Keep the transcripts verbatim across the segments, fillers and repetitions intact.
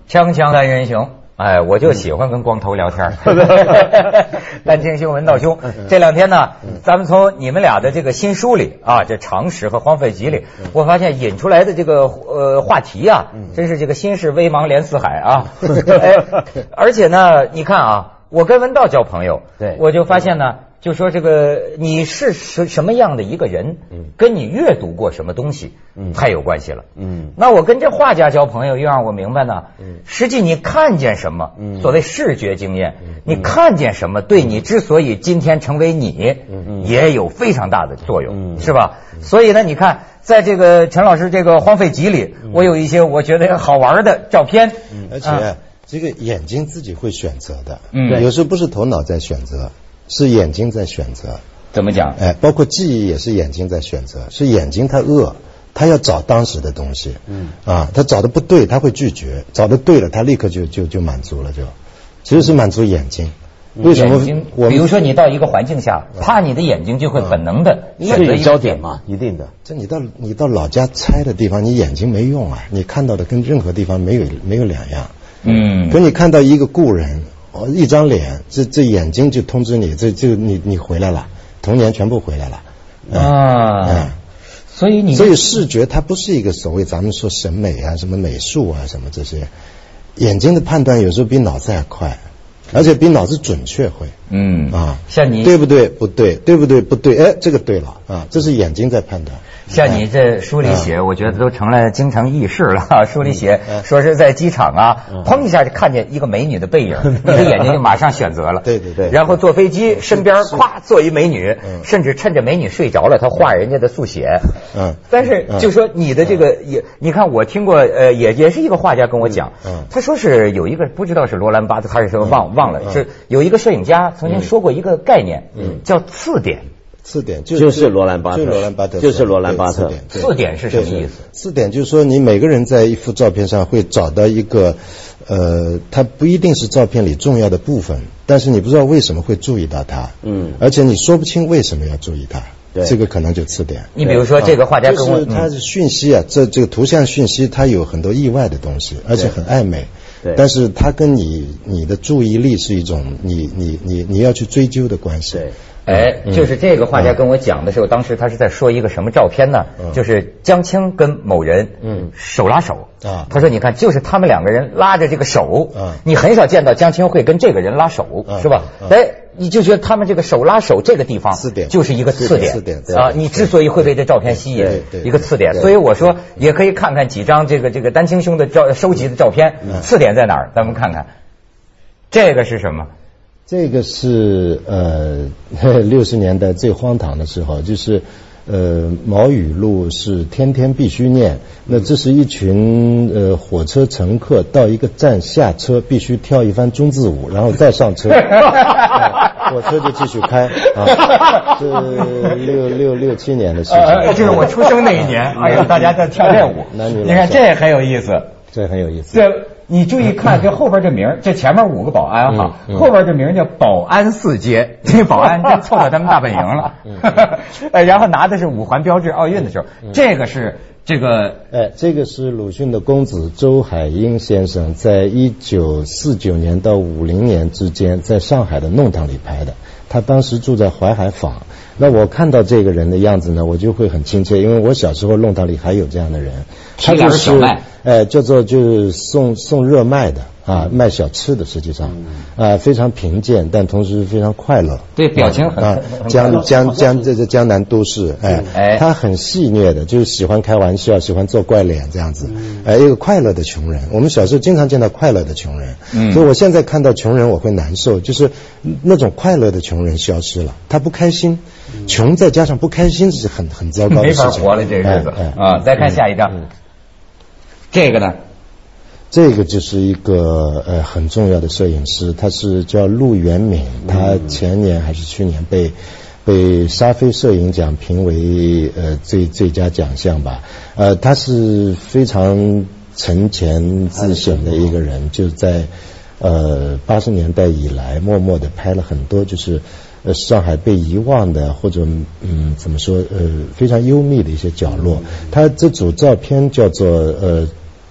锵锵三人行，哎，我就喜欢跟光头聊天。丹青兄、文道兄，这两天呢，咱们从你们俩的这个新书里啊，这《常识》和《荒废集》里，我发现引出来的这个呃话题啊，真是这个新式微茫连四海啊。哎，而且呢，你看啊，我跟文道交朋友，对，我就发现呢。就说这个你是什什么样的一个人，跟你阅读过什么东西，太有关系了。嗯，那我跟这画家交朋友，又让我明白呢，实际你看见什么，所谓视觉经验，你看见什么，对你之所以今天成为你，也有非常大的作用，是吧？所以呢，你看，在这个陈老师这个荒废集里，我有一些我觉得好玩的照片， 而且这个眼睛自己会选择的，嗯，有时候不是头脑在选择。是眼睛在选择， 怎么讲？ 哎，包括记忆也是眼睛在选择，是眼睛它饿，它要找当时的东西，嗯，啊，它找的不对，它会拒绝；找的对了，它立刻就就就满足了，就其实是满足眼睛。为什么？ 我比如说你到一个环境下，怕你的眼睛就会本能的选择焦点嘛，一定的。 这你到你到老家拆的地方，你眼睛没用啊，你看到的跟任何地方没有没有两样。嗯，可你看到一个故人。哦，一张脸，这这眼睛就通知你，这这你你回来了，童年全部回来了啊。嗯，所以你所以视觉它不是一个所谓咱们说审美啊、什么美术啊、什么这些，眼睛的判断有时候比脑子还快，而且比脑子准确会。嗯啊， 像你对不对？不对，对不对？不对，哎，这个对了啊，这是眼睛在判断。 像你这书里写，我觉得都成了京城轶事了。书里写说是在机场啊，砰一下就看见一个美女的背影，你的眼睛就马上选择了。 对对对。 然后坐飞机身边咵坐一美女，甚至趁着美女睡着了，他画人家的速写。嗯。但是就说你的这个也，你看我听过，呃，也也是一个画家跟我讲，他说是有一个不知道是罗兰巴特还是什么忘忘了，是有一个摄影家曾经说过一个概念，叫次点。 次点就就是罗兰巴特， 就是罗兰巴特， 就是罗兰巴特。 次点是什么意思？ 次点就是说，你每个人在一幅照片上会找到一个，呃，它不一定是照片里重要的部分，但是你不知道为什么会注意到它，嗯，而且你说不清为什么要注意它，对，这个可能就次点。 你比如说这个画家跟我， 就是它是讯息啊，这这个图像讯息它有很多意外的东西，而且很暧昧。对，但是它跟你你的注意力是一种你你你你要去追究的关系。 对，哎，就是这个画家跟我讲的时候，当时他是在说一个什么照片呢？就是江青跟某人，嗯，手拉手啊。他说：“你看，就是他们两个人拉着这个手，你很少见到江青会跟这个人拉手，是吧？哎，你就觉得他们这个手拉手这个地方，就是一个次点，次点啊。你之所以会被这照片吸引，一个次点。所以我说也可以看看几张这个这个丹青兄的照收集的照片，次点在哪儿？咱们看看，这个是什么？” 这个是呃六十年代最荒唐的时候，就是呃毛语录是天天必须念。那这是一群呃火车乘客到一个站下车必须跳一番中字舞，然后再上车，呃、火车就继续开啊。这六六六七年的事情， 呃，就是我出生那一年，哎呀，大家在跳这舞， 男女， 你看这很有意思， 这很有意思。 这你注意看，这后边这名，这前面五个保安哈，后边这名叫保安四街，这保安真凑到他们大本营了。呃，然后拿的是五环标志，奥运的时候，这个是这个， 哎，这个是鲁迅的公子周海婴先生在一九四九年到五零年之间在上海的弄堂里拍的。他当时住在淮海坊。那我看到这个人的样子呢，我就会很亲切，因为我小时候弄堂里还有这样的人，他就是呃叫做就是送送热卖的啊，卖小吃的，实际上啊非常贫贱，但同时非常快乐。 对，表情很啊，江江江这这江南都市，哎，他很戏谑的，就是喜欢开玩笑，喜欢做怪脸这样子，哎，一个快乐的穷人。我们小时候经常见到快乐的穷人，嗯，所以我现在看到穷人我会难受，就是那种快乐的穷人消失了，他不开心。穷再加上不开心是很很糟糕的事情， 没法活了这日子啊！再看下一张，这个呢， 这个就是一个呃很重要的摄影师，他是叫陆元敏，他前年还是去年被被沙菲摄影奖评为呃最最佳奖项吧。呃，他是非常沉潜自省的一个人，就在呃八十年代以来，默默的拍了很多就是呃上海被遗忘的或者嗯怎么说呃非常幽密的一些角落。他这组照片叫做呃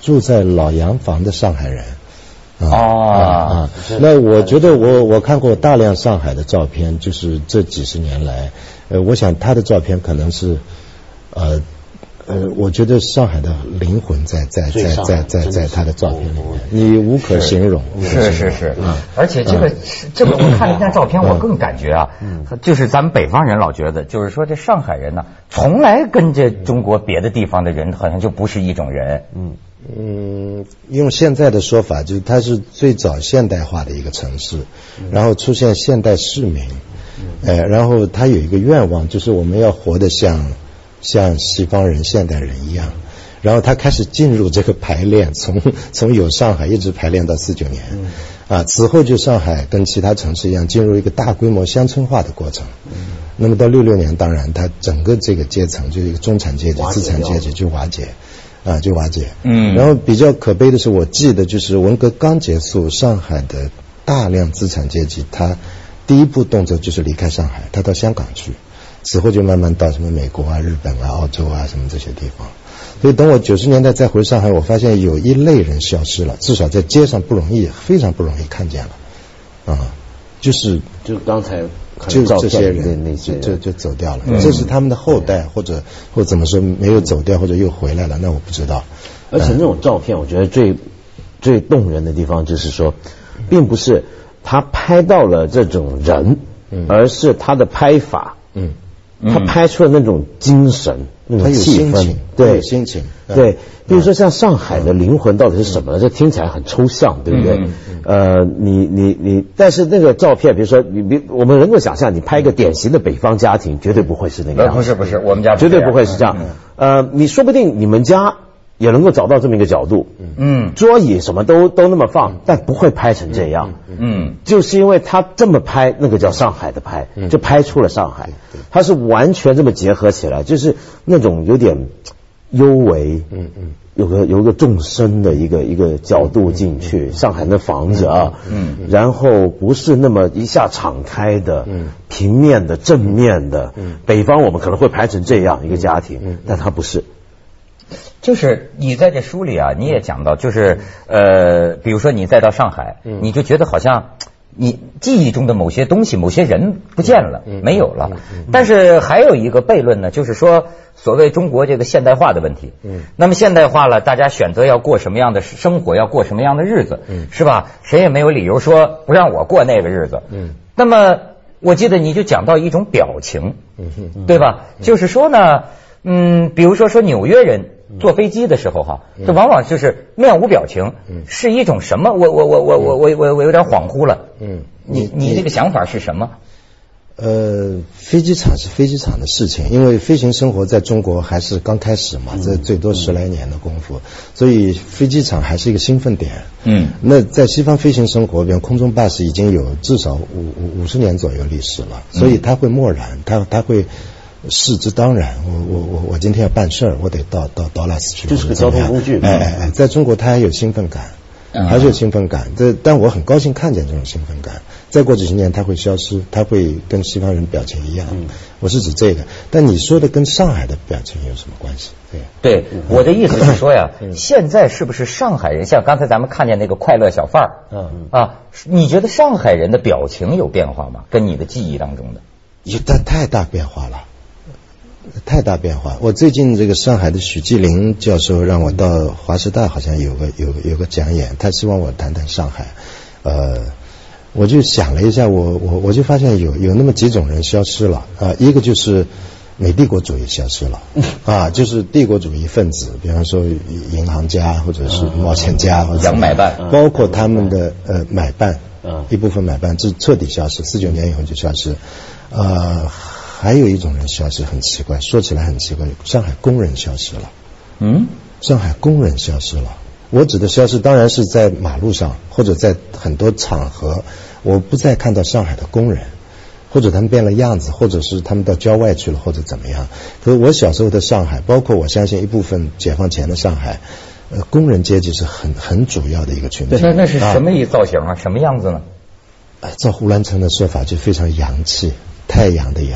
住在老洋房的上海人。 啊、哦、 啊！那我觉得我我看过大量上海的照片，就是这几十年来，呃，我想他的照片可能是，呃呃，我觉得上海的灵魂在在在在在在他的照片里面，你无可形容。 是是是，嗯，而且这个这个我看了一张照片，我更感觉啊，就是咱们北方人老觉得，就是说这上海人呢，从来跟这中国别的地方的人好像就不是一种人，嗯。 嗯，用现在的说法，就是它是最早现代化的一个城市，然后出现现代市民，呃，然后他有一个愿望，就是我们要活得像像西方人、现代人一样，然后他开始进入这个排练，从从有上海一直排练到四九年，啊，此后就上海跟其他城市一样进入一个大规模乡村化的过程。那么到六六年，当然它整个这个阶层就是一个中产阶级、资产阶级就瓦解。啊，就瓦解。嗯，然后比较可悲的是，我记得就是文革刚结束，上海的大量资产阶级，他第一步动作就是离开上海，他到香港去，此后就慢慢到什么美国啊、日本啊、澳洲啊什么这些地方。所以等我九十年代再回上海，我发现有一类人消失了，至少在街上不容易，非常不容易看见了。啊，就是就刚才。 就这些人，那些就就走掉了。嗯、这是他们的后代，或者或怎么说没有走掉，或者又回来了，那我不知道。 而且那种照片，我觉得最最动人的地方就是说，并不是他拍到了这种人，嗯、而是他的拍法，嗯，他拍出了那种精神，那种气氛， 对，心情， 对。比如说像上海的灵魂到底是什么呢？这听起来很抽象，对不对？嗯嗯、呃，你你你，但是那个照片，比如说你你，我们能够想象，你拍一个典型的北方家庭，绝对不会是那个样子。 不是不是，我们家绝对不会是这样。嗯、呃，你说不定你们家也能够找到这么一个角度，嗯，桌椅什么都都那么放，但不会拍成这样。嗯，就是因为他这么拍，那个叫上海的拍，就拍出了上海。他是完全这么结合起来，就是那种有点。幽微，嗯嗯，有个有个纵深的一个一个角度进去，上海的房子啊，嗯，然后不是那么一下敞开的，嗯，平面的正面的，嗯，北方我们可能会排成这样一个家庭，嗯，但它不是。 就是你在这书里啊，你也讲到，就是呃，比如说你再到上海，嗯，你就觉得好像。你记忆中的某些东西、某些人不见了，没有了。但是还有一个悖论呢，就是说所谓中国这个现代化的问题。嗯，那么现代化了，大家选择要过什么样的生活，要过什么样的日子，嗯，是吧？谁也没有理由说不让我过那个日子。嗯，那么我记得你就讲到一种表情，嗯，对吧？就是说呢，嗯，比如说说纽约人。坐飞机的时候哈，这往往就是面无表情，是一种什么？我我我我我我我我有点恍惚了。嗯，你你这个想法是什么？ 呃，飞机场是飞机场的事情，因为飞行生活在中国还是刚开始嘛，这最多十来年的功夫，所以飞机场还是一个兴奋点。嗯，那在西方飞行生活，比如空中巴士已经有至少五五五十年左右历史了，所以它会漠然，它它会。视之当然，我我我我今天要办事儿，我得到到到拉斯去， 就是个交通工具。 哎哎哎，在中国它还有兴奋感，还是有兴奋感。这但我很高兴看见这种兴奋感。再过几十年它会消失，它会跟西方人表情一样。嗯，我是指这个。但你说的跟上海的表情有什么关系？ 对对，我的意思是说呀，现在是不是上海人像刚才咱们看见那个快乐小贩儿？嗯啊，你觉得上海人的表情有变化吗？跟你的记忆当中的？ 有太太大变化了。太大变化！我最近这个上海的许继林教授让我到华师大，好像有个有有个讲演，他希望我谈谈上海。呃，我就想了一下，我我我就发现有有那么几种人消失了啊、呃，一个就是美帝国主义消失了啊，就是帝国主义分子，比方说银行家或者是冒险家， 洋买办， 包括他们的呃买办，一部分买办这彻底消失，四九年以后就消失，呃。还有一种人消失，很奇怪，说起来很奇怪，上海工人消失了。嗯，上海工人消失了。我指的消失当然是在马路上或者在很多场合，我不再看到上海的工人，或者他们变了样子，或者是他们到郊外去了，或者怎么样。可是我小时候的上海，包括我相信一部分解放前的上海，呃，工人阶级是很很主要的一个群体。 那那是什么一造型啊？什么样子呢？ 照胡兰成的说法，就非常洋气，太阳的阳。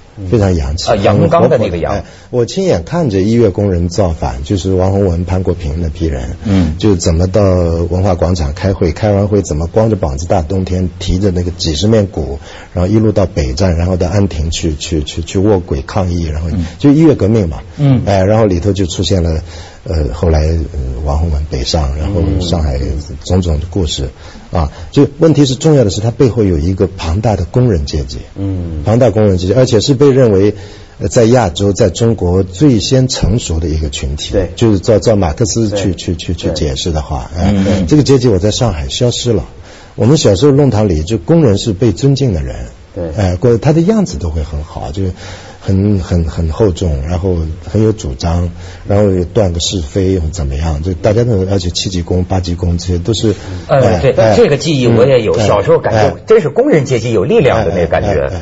非常洋气啊，阳刚的那个阳。 哎，我亲眼看着一月工人造反，就是王洪文、潘国平那批人，嗯，就怎么到文化广场开会，开完会怎么光着膀子大冬天提着那个几十面鼓，然后一路到北站，然后到安亭去去去去卧轨抗议，然后就一月革命嘛，嗯，哎，然后里头就出现了。呃，后来、呃、王洪文北上，然后上海种种的故事，啊，就问题是重要的是它背后有一个庞大的工人阶级，嗯，庞大工人阶级，而且是被认为呃在亚洲在中国最先成熟的一个群体， 对， 就是照照马克思去去去去解释的话，哎、嗯，这个阶级我在上海消失了。我们小时候弄堂里就工人是被尊敬的人，对，哎、呃，他的样子都会很好，就。很很很厚重，然后很有主张，然后断个是非或怎么样，就大家都而且七级工、八级工这些都是。 呃，对，这个记忆我也有，小时候感觉真是工人阶级有力量的那个感觉。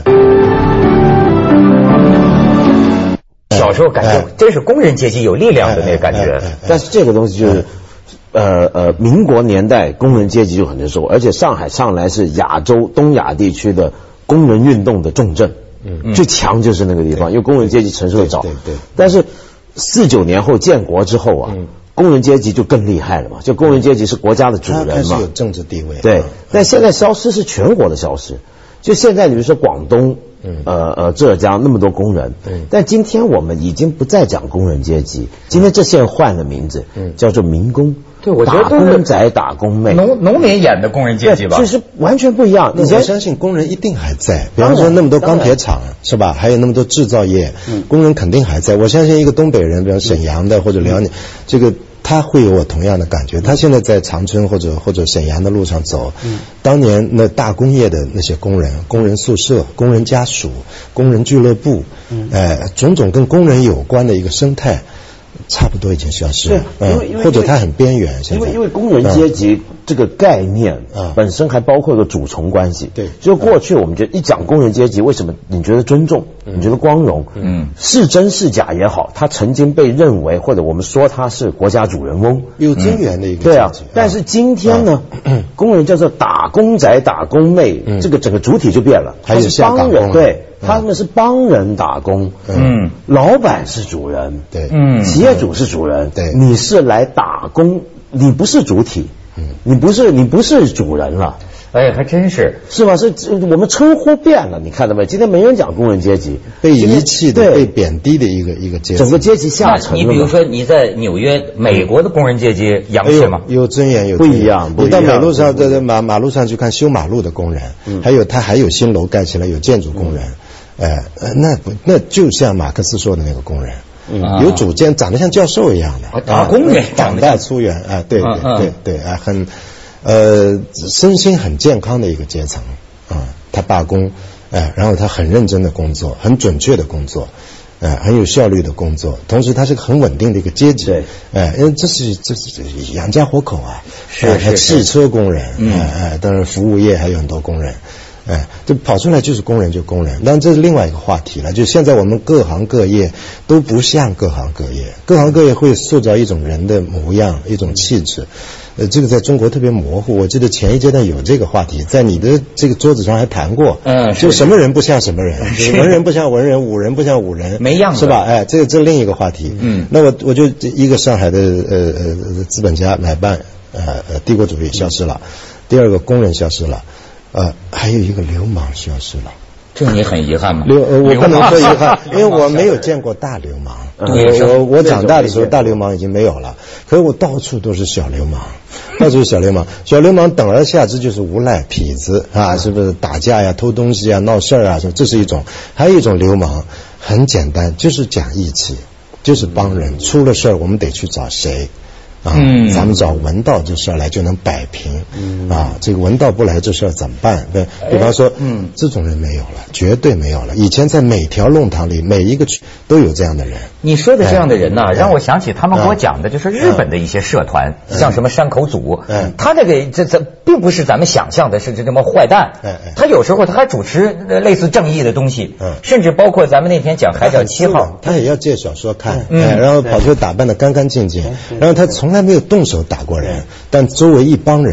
小时候感觉真是工人阶级有力量的那个感觉。 但是这个东西就是。呃呃，民国年代工人阶级就很受，而且上海上来是亚洲东亚地区的工人运动的重镇。嗯，最强就是那个地方，因为工人阶级承受的早。对 对, 对。但是四九年后建国之后啊，嗯、工人阶级就更厉害了嘛，就工人阶级是国家的主人嘛， 开始有政治地位。 对，但现在消失是全国的消失。就现在，比如说广东，嗯，呃呃，浙江那么多工人，嗯，但今天我们已经不再讲工人阶级，今天这现在换了名字，嗯，叫做民工。 对，我觉得打工仔、打工妹， 农农民演的工人阶级吧， 就是完全不一样。 我相信工人一定还在，比方说那么多钢铁厂是吧？还有那么多制造业，嗯，工人肯定还在。我相信一个东北人，比方沈阳的或者辽宁，这个他会有我同样的感觉。他现在在长春或者或者沈阳的路上走，嗯，当年那大工业的那些工人、工人宿舍、工人家属、工人俱乐部，嗯，哎，种种跟工人有关的一个生态。差不多已经消失了， 因为因为或者它很边缘。 因为因为工人阶级这个概念啊，本身还包括一个主从关系。对，就过去我们觉得一讲工人阶级，为什么你觉得尊重，你觉得光荣？嗯，是真是假也好，他曾经被认为或者我们说他是国家主人翁， 有资源的一个对啊。但是今天呢，工人叫做打工仔、打工妹，这个整个主体就变了， 还有下岗工， 对。他们是帮人打工，嗯，老板是主人， 对， 嗯，企业主是主人，对，你是来打工，你不是主体，嗯，你不是你不是主人了， 哎，还真是， 是吧？是我们称呼变了，你看到没？今天没人讲工人阶级， 被遗弃的、被贬低的一个一个阶级， 整个阶级下沉了。 你比如说你在纽约，美国的工人阶级洋气吗？ 有尊严，有不一样。 你到马路上，在马马路上去看修马路的工人，还有他还有新楼盖起来，有建筑工人。哎，那不那就像马克思说的那个工人，嗯，有主见，长得像教授一样的， 打工人， 长大粗圆，啊，对对对对，啊，很，呃，身心很健康的一个阶层，啊，他罢工，哎，然后他很认真的工作，很准确的工作，哎，很有效率的工作，同时他是个很稳定的一个阶级，对，哎，因为这是这是养家活口啊， 是是汽车工人，哎哎，当然服务业还有很多工人。哎，这跑出来就是工人就工人，但这是另外一个话题了。就现在我们各行各业都不像各行各业，各行各业会塑造一种人的模样，一种气质。呃，这个在中国特别模糊。我记得前一阶段有这个话题，在你的这个桌子上还谈过。嗯，就什么人不像什么人，文人不像文人，武人不像武人， 没样子， 是吧？哎，这这另一个话题。嗯，那我我就一个上海的呃呃资本家买办，呃呃帝国主义消失了，第二个工人消失了。呃，还有一个流氓消失了， 这你很遗憾吗？ 流，呃、我不能说遗憾，因为我没有见过大流氓。 对， 我我长大的时候，大流氓已经没有了，可是我到处都是小流氓，到处是小流氓。小流氓等而下之就是无赖、痞子啊，是不是打架呀、偷东西啊、闹事儿啊？这是一种，还有一种流氓，很简单，就是讲义气，就是帮人，出了事儿我们得去找谁。啊，嗯，咱们找文道这事儿来就能摆平，嗯，啊，这个文道不来这事儿怎么办？对，比方说，嗯，这种人没有了，绝对没有了。以前在每条弄堂里，每一个区都有这样的人。 你说的这样的人呢，让我想起他们给我讲的，就是日本的一些社团，像什么山口组，嗯，他这个这这并不是咱们想象的是这这么坏蛋，嗯，他有时候他还主持类似正义的东西，嗯，甚至包括咱们那天讲《海角七号》， 他也要借小说看，嗯，然后跑去打扮得干干净净，然后他从来没有动手打过人，但周围一帮人，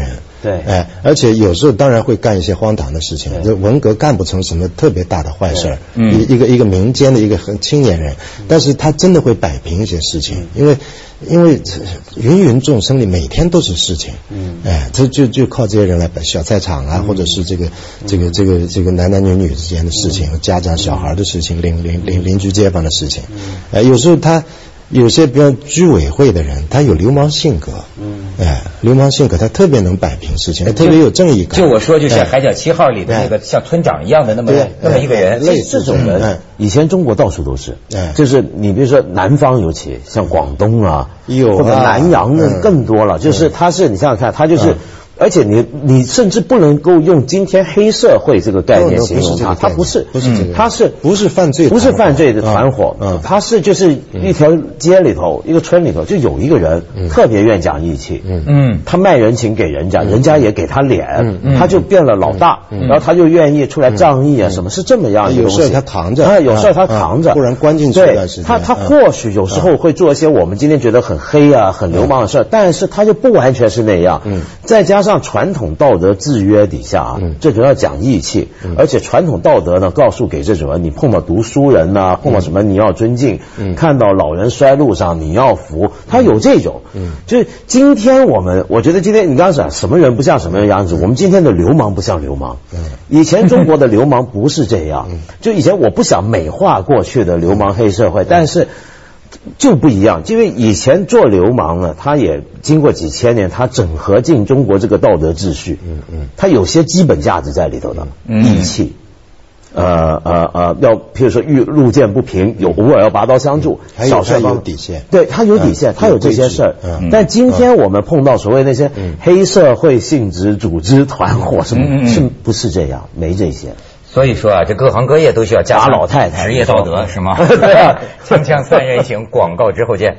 对， 哎，而且有时候当然会干一些荒唐的事情。这文革干不成什么特别大的坏事，嗯，一个一个民间的一个很青年人，但是他真的会摆平一些事情，因为因为芸芸众生里每天都是事情，嗯，哎，这就就靠这些人来摆小菜场啊，或者是这个这个这个这个男男女女之间的事情，家长小孩的事情，邻邻邻邻居街坊的事情，哎，有时候他。有些比较居委会的人，他有流氓性格，嗯，哎，流氓性格，他特别能摆平事情，他特别有正义感。 就我说，就像《海角七号》里的那个像村长一样的那么那么一个人， 类似这种人，以前中国到处都是，就是你比如说南方尤其像广东啊， 有或者南洋的更多了，就是他是你想想看，他就是。而且你你甚至不能够用今天黑社会这个概念形容它，它不是， 不是这个， 它是不是犯罪， 不是犯罪的团伙，嗯，它是就是一条街里头一个村里头就有一个人特别愿讲义气，嗯嗯，他卖人情给人家，人家也给他脸，他就变了老大，然后他就愿意出来仗义啊，什么是这么样一个东西？ 有事他扛着， 啊，有事他扛着， 不然关进去一段时间。 他他或许有时候会做一些我们今天觉得很黑啊、很流氓的事，但是他就不完全是那样，嗯，再加上传统道道德制约底下啊，这种要讲义气，而且传统道德呢，告诉给这种人，你碰到读书人呐、啊，碰到什么你要尊敬，看到老人衰路上你要扶，他有这种，就是今天我们，我觉得今天你刚刚讲什么人不像什么人样子，我们今天的流氓不像流氓，以前中国的流氓不是这样，就以前我不想美化过去的流氓黑社会，但是。就不一样，因为以前做流氓呢，他也经过几千年，他整合进中国这个道德秩序，嗯嗯，他有些基本价值在里头的，义气，呃呃呃，要譬如说遇路见不平，有偶尔要拔刀相助， 小事有底线， 对他有底线，他有这些事儿。但今天我们碰到所谓那些黑社会性质组织团伙什么，是不是这样？没这些。 所以说啊，这各行各业都需要加强老太太职业道德，是吗？对啊，锵锵三人行，广告之后见。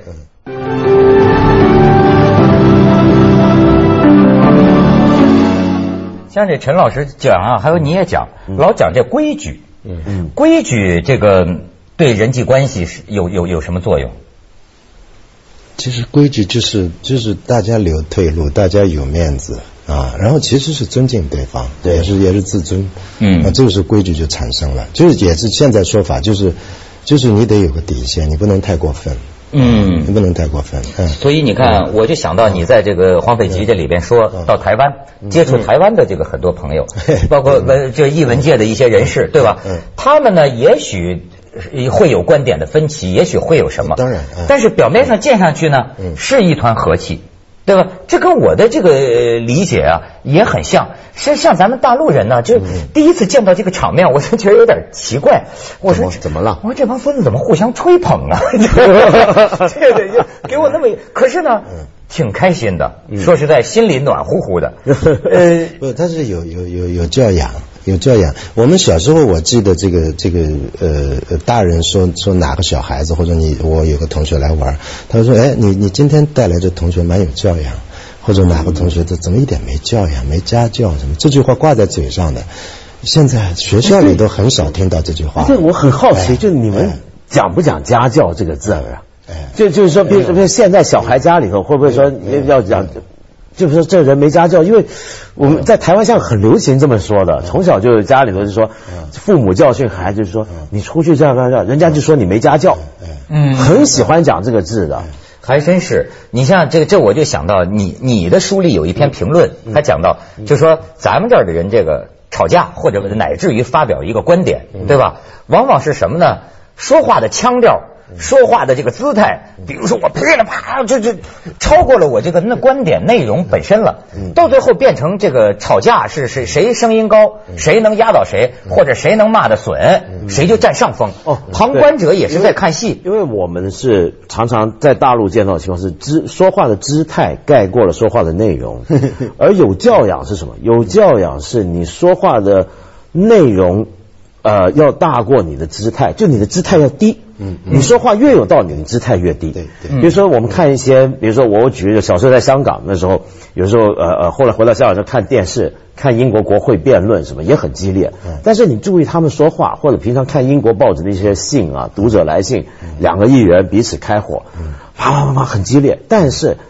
像这陈老师讲啊，还有你也讲，老讲这规矩，嗯嗯，规矩这个对人际关系是有有有什么作用？ 其实规矩就是就是大家留退路，大家有面子。啊，然后其实是尊敬对方，对，也是也是自尊，嗯，啊，这个时候规矩就产生了，就是也是现在说法，就是就是你得有个底线，你不能太过分，嗯，你不能太过分，嗯， 所以你看，我就想到你在这个荒废局这里边说到台湾，接触台湾的这个很多朋友，包括呃这艺文界的一些人士，对吧？嗯，他们呢也许会有观点的分歧，也许会有什么， 当然， 但是表面上见上去呢，是一团和气。对吧？这跟我的这个理解啊也很像。是像咱们大陆人呢，就第一次见到这个场面，我就觉得有点奇怪。我说怎么了？ 我说这帮孙子怎么互相吹捧啊？这个就给我那么，可是呢，挺开心的。说实在，心里暖乎乎的。 呃，不，他是有有有有教养。有教养。我们小时候，我记得这个这个呃大人说说哪个小孩子，或者你我有个同学来玩，他说哎你你今天带来这同学蛮有教养，或者哪个同学这怎么一点没教养没家教什么，这句话挂在嘴上的，现在学校里都很少听到这句话。 对，我很好奇，就你们讲不讲家教这个字儿啊？就就是说，比如说现在小孩家里头会不会说要讲？就是说这人没家教，因为我们在台湾像很流行这么说的，从小就家里头就说，父母教训孩子就是说，你出去这样这样，人家就说你没家教，嗯，很喜欢讲这个字的， 还真是。你像这个，这我就想到你你的书里有一篇评论，他讲到，就说咱们这儿的人这个吵架或者乃至于发表一个观点，对吧？往往是什么呢？说话的腔调。说话的这个姿态，比如说我噼里啪，这这超过了我这个那观点内容本身了，到最后变成这个吵架是谁谁声音高，谁能压倒谁，或者谁能骂得损，谁就占上风。哦，旁观者也是在看戏， 因为我们是常常在大陆见到的情况是姿说话的姿态盖过了说话的内容，而有教养是什么？有教养是你说话的内容。呃，要大过你的姿态，就你的姿态要低。嗯，你说话越有道理，你姿态越低。对对。比如说，我们看一些，比如说我举个小时候在香港那时候，有时候呃呃，后来回到香港就看电视，看英国国会辩论什么也很激烈。嗯。但是你注意他们说话，或者平常看英国报纸的一些信啊，读者来信，两个议员彼此开火，啪啪啪啪很激烈。但是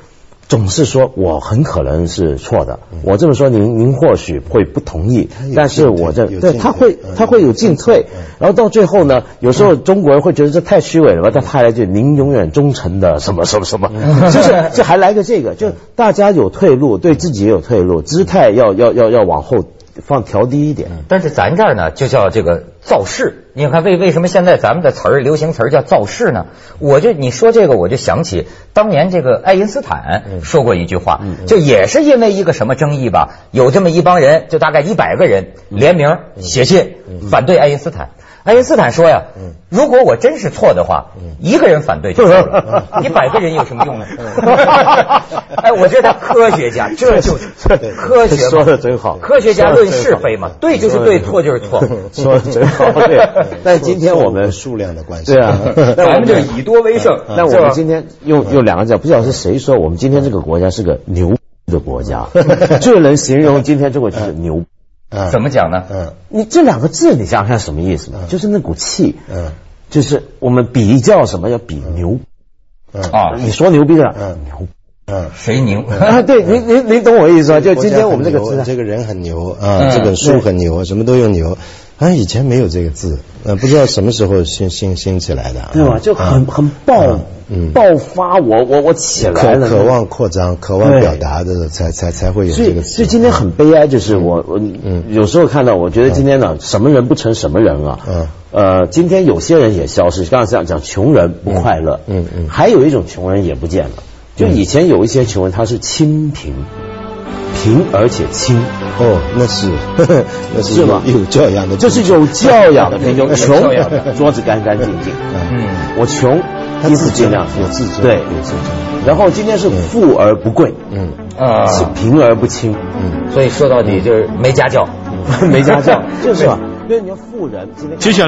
总是说我很可能是错的，我这么说您您或许会不同意，但是我这对他会他会有进退，然后到最后呢，有时候中国人会觉得这太虚伪了吧，但他还来句您永远忠诚的什么什么什么，就是就还来个这个，就大家有退路，对自己也有退路，姿态要要要要往后放调低一点。 但是咱这儿呢，就叫这个造势。你看为为什么现在咱们的词儿流行词儿叫造势呢？我就你说这个，我就想起当年这个爱因斯坦说过一句话，就也是因为一个什么争议吧，有这么一帮人，就大概一百个人联名写信反对爱因斯坦。爱因斯坦说呀，如果我真是错的话，一个人反对就错了，一百个人有什么用呢？哎，我觉得科学家这就是科学嘛， 说的真好， 科学家论是非嘛，对就是对，错就是错， 说的真好。对，但今天我们数量的关系， 对啊， 咱们就以多为胜。 那我们今天用用两个字，不知道是谁说，我们今天这个国家是个牛的国家，最能形容今天这个就是牛。 嗯，怎么讲呢？ 嗯，你这两个字，你想想看什么意思呢？嗯、就是那股气，嗯，就是我们比较什么，要比牛，嗯啊，你说牛逼了，嗯，牛， 嗯，谁牛？ 啊，对，您您您懂我意思吧？就今天我们这个字， 这个人很牛啊，嗯、这本书很牛，什么都用牛。啊，以前没有这个字，呃，不知道什么时候兴兴兴起来的， 对吧？就很很爆，嗯，爆发，我我我起来了， 渴望扩张，渴望表达的，才才才会有这个词。 所以今天很悲哀，就是我我嗯，有时候看到，我觉得今天呢，什么人不成什么人啊，嗯，呃，今天有些人也消失，刚才这样讲，穷人不快乐，嗯嗯，还有一种穷人也不见了，就以前有一些穷人他是清贫。贫而且清哦，那是呵呵那是吗？有教养的， 这是有教养的贫穷。穷，桌子干干净净。嗯，我穷，衣服尽量有自尊， 对， 有自尊。 然后今天是富而不贵，嗯啊，是贫而不清， 嗯，所以说到底就是没家教， 没家教，就是吧？因为你要富人今天。